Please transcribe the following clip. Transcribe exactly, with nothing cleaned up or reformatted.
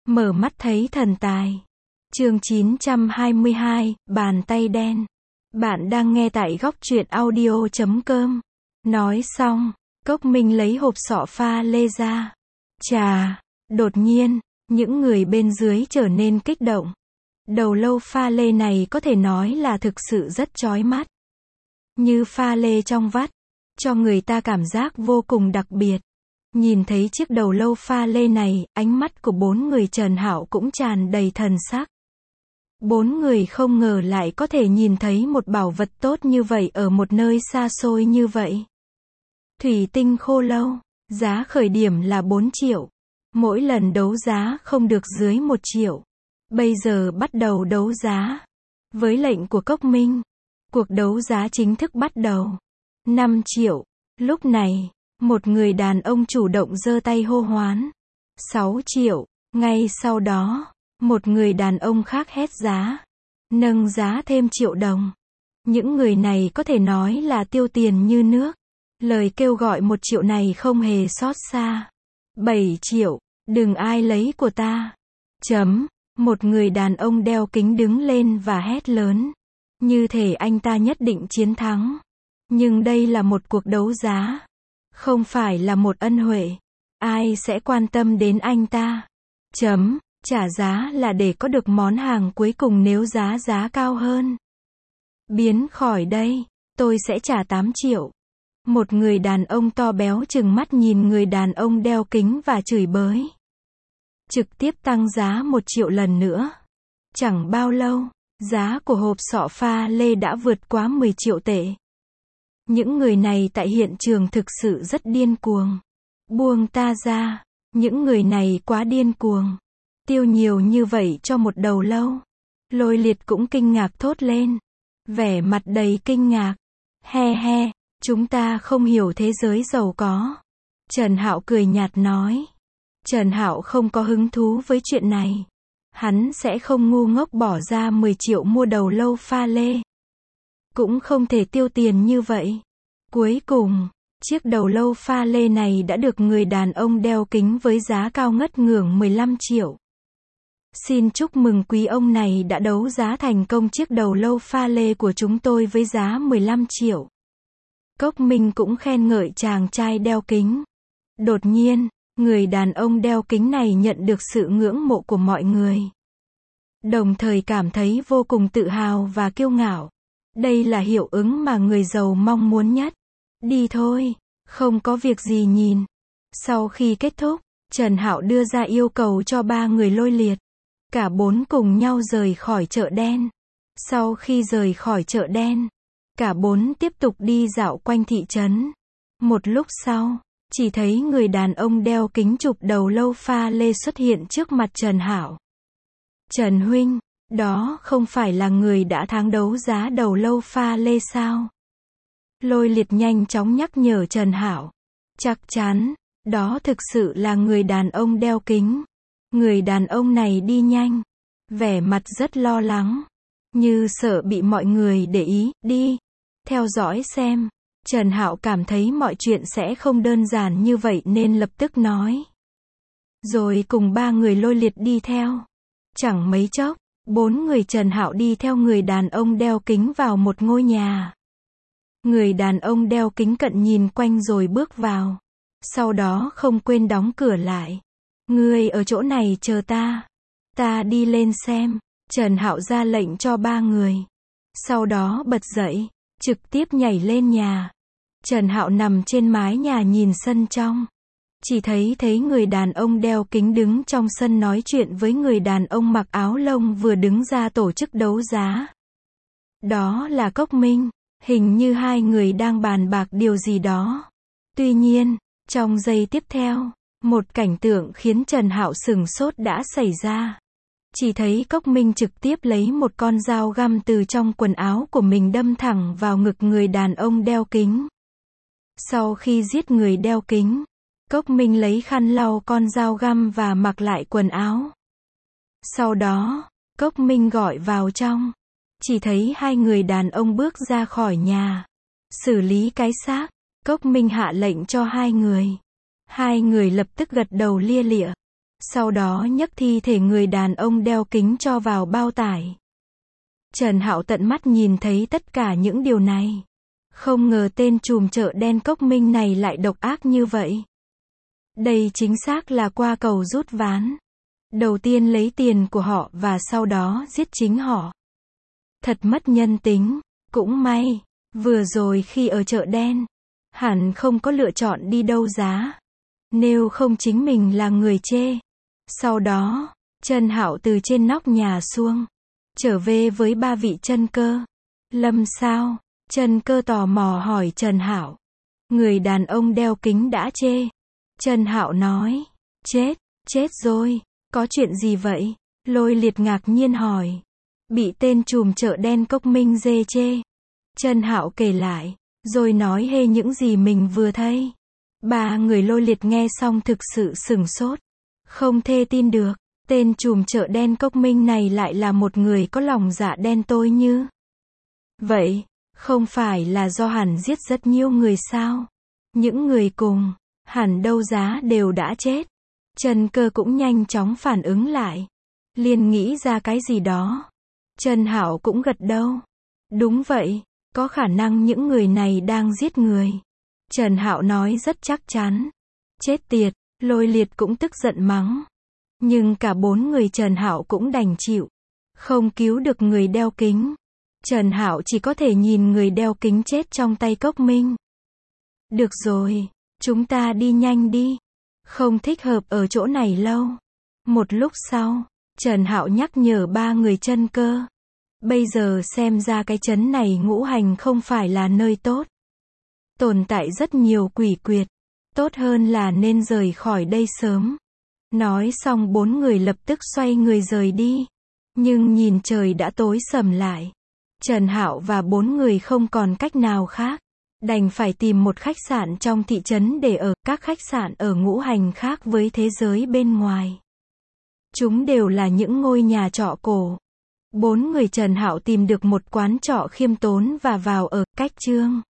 Mở mắt thấy thần tài. Chương chín trăm hai mươi hai, bàn tay đen. Bạn đang nghe tại góc truyện audio chấm com. Nói xong, Cốc Minh lấy hộp sọ pha lê ra. Chà, đột nhiên, những người bên dưới trở nên kích động. Đầu lâu pha lê này có thể nói là thực sự rất chói mắt. Như pha lê trong vắt, cho người ta cảm giác vô cùng đặc biệt. Nhìn thấy chiếc đầu lâu pha lê này, ánh mắt của bốn người Trần Hạo cũng tràn đầy thần sắc. Bốn người không ngờ lại có thể nhìn thấy một bảo vật tốt như vậy ở một nơi xa xôi như vậy. Thủy tinh khô lâu, giá khởi điểm là bốn triệu. Mỗi lần đấu giá không được dưới một triệu. Bây giờ bắt đầu đấu giá. Với lệnh của Cốc Minh, cuộc đấu giá chính thức bắt đầu. năm triệu. Lúc này, một người đàn ông chủ động giơ tay hô hoán. sáu triệu. Ngay sau đó, một người đàn ông khác hét giá. Nâng giá thêm triệu đồng. Những người này có thể nói là tiêu tiền như nước. Lời kêu gọi một triệu này không hề xót xa. bảy triệu. Đừng ai lấy của ta. Chấm. Một người đàn ông đeo kính đứng lên và hét lớn. Như thể anh ta nhất định chiến thắng. Nhưng đây là một cuộc đấu giá. Không phải là một ân huệ. Ai sẽ quan tâm đến anh ta? Chấm. Trả giá là để có được món hàng cuối cùng nếu giá giá cao hơn. Biến khỏi đây. Tôi sẽ trả tám triệu. Một người đàn ông to béo trừng mắt nhìn người đàn ông đeo kính và chửi bới. Trực tiếp tăng giá một triệu lần nữa. Chẳng bao lâu, giá của hộp sọ pha lê đã vượt quá mười triệu tệ. Những người này tại hiện trường thực sự rất điên cuồng. Buông ta ra. Những người này quá điên cuồng. Tiêu nhiều như vậy cho một đầu lâu. Lôi Liệt cũng kinh ngạc thốt lên. Vẻ mặt đầy kinh ngạc. He he, chúng ta không hiểu thế giới giàu có. Trần Hạo cười nhạt nói. Trần Hạo không có hứng thú với chuyện này. Hắn sẽ không ngu ngốc bỏ ra mười triệu mua đầu lâu pha lê. Cũng không thể tiêu tiền như vậy. Cuối cùng, chiếc đầu lâu pha lê này đã được người đàn ông đeo kính với giá cao ngất ngưởng mười lăm triệu. Xin chúc mừng quý ông này đã đấu giá thành công chiếc đầu lâu pha lê của chúng tôi với giá mười lăm triệu. Cốc Minh cũng khen ngợi chàng trai đeo kính. Đột nhiên, người đàn ông đeo kính này nhận được sự ngưỡng mộ của mọi người. Đồng thời cảm thấy vô cùng tự hào và kiêu ngạo. Đây là hiệu ứng mà người giàu mong muốn nhất. Đi thôi, không có việc gì nhìn. Sau khi kết thúc, Trần Hạo đưa ra yêu cầu cho ba người Lôi Liệt. Cả bốn cùng nhau rời khỏi chợ đen. Sau khi rời khỏi chợ đen, cả bốn tiếp tục đi dạo quanh thị trấn. Một lúc sau, chỉ thấy người đàn ông đeo kính chụp đầu lâu pha lê xuất hiện trước mặt Trần Hạo. Trần huynh, đó không phải là người đã thắng đấu giá đầu lâu pha lê sao? Lôi Liệt nhanh chóng nhắc nhở Trần Hạo. Chắc chắn, đó thực sự là người đàn ông đeo kính. Người đàn ông này đi nhanh, vẻ mặt rất lo lắng, như sợ bị mọi người để ý. Đi, theo dõi xem. Trần Hạo cảm thấy mọi chuyện sẽ không đơn giản như vậy nên lập tức nói. Rồi cùng ba người Lôi Liệt đi theo. Chẳng mấy chốc, bốn người Trần Hạo đi theo người đàn ông đeo kính vào một ngôi nhà. Người đàn ông đeo kính cận nhìn quanh rồi bước vào. Sau đó không quên đóng cửa lại. Ngươi ở chỗ này chờ ta. Ta đi lên xem. Trần Hạo ra lệnh cho ba người. Sau đó bật dậy, trực tiếp nhảy lên nhà. Trần Hạo nằm trên mái nhà nhìn sân trong. Chỉ thấy thấy người đàn ông đeo kính đứng trong sân nói chuyện với người đàn ông mặc áo lông vừa đứng ra tổ chức đấu giá. Đó là Cốc Minh. Hình như hai người đang bàn bạc điều gì đó. Tuy nhiên, trong giây tiếp theo, một cảnh tượng khiến Trần Hạo sửng sốt đã xảy ra. Chỉ thấy Cốc Minh trực tiếp lấy một con dao găm từ trong quần áo của mình đâm thẳng vào ngực người đàn ông đeo kính. Sau khi giết người đeo kính, Cốc Minh lấy khăn lau con dao găm và mặc lại quần áo. Sau đó, Cốc Minh gọi vào trong. Chỉ thấy hai người đàn ông bước ra khỏi nhà. Xử lý cái xác. Cốc Minh hạ lệnh cho hai người. Hai người lập tức gật đầu lia lịa. Sau đó nhấc thi thể người đàn ông đeo kính cho vào bao tải. Trần Hạo tận mắt nhìn thấy tất cả những điều này. Không ngờ tên trùm chợ đen Cốc Minh này lại độc ác như vậy. Đây chính xác là qua cầu rút ván. Đầu tiên lấy tiền của họ và sau đó giết chính họ. Thật mất nhân tính. Cũng may, vừa rồi khi ở chợ đen, hẳn không có lựa chọn đi đấu giá. Nếu không chính mình là người chê. Sau đó, Trần Hạo từ trên nóc nhà xuống, trở về với ba vị chân cơ. Lâm sao? Trần Cơ tò mò hỏi Trần Hạo. Người đàn ông đeo kính đã chê. Trần Hạo nói, chết, chết rồi, có chuyện gì vậy? Lôi Liệt ngạc nhiên hỏi. Bị tên trùm chợ đen Cốc Minh dê chê. Trần Hạo kể lại, rồi nói hê những gì mình vừa thấy. Ba người Lôi Liệt nghe xong thực sự sửng sốt. Không thể tin được, tên trùm chợ đen Cốc Minh này lại là một người có lòng dạ đen tối như vậy. Không phải là do hẳn giết rất nhiều người sao? Những người cùng hẳn đấu giá đều đã chết. Trần Cơ cũng nhanh chóng phản ứng lại. Liền nghĩ ra cái gì đó. Trần Hạo cũng gật đầu. Đúng vậy, có khả năng những người này đang giết người. Trần Hạo nói rất chắc chắn. Chết tiệt, Lôi Liệt cũng tức giận mắng. Nhưng cả bốn người Trần Hạo cũng đành chịu. Không cứu được người đeo kính. Trần Hạo chỉ có thể nhìn người đeo kính chết trong tay Cốc Minh. Được rồi, chúng ta đi nhanh đi. Không thích hợp ở chỗ này lâu. Một lúc sau, Trần Hạo nhắc nhở ba người chân cơ. Bây giờ xem ra cái trấn này Ngũ Hành không phải là nơi tốt. Tồn tại rất nhiều quỷ quyệt. Tốt hơn là nên rời khỏi đây sớm. Nói xong bốn người lập tức xoay người rời đi. Nhưng nhìn trời đã tối sầm lại. Trần Hạo và bốn người không còn cách nào khác. Đành phải tìm một khách sạn trong thị trấn để ở. Các khách sạn ở Ngũ Hành khác với thế giới bên ngoài. Chúng đều là những ngôi nhà trọ cổ. Bốn người Trần Hạo tìm được một quán trọ khiêm tốn và vào ở. Cách Trương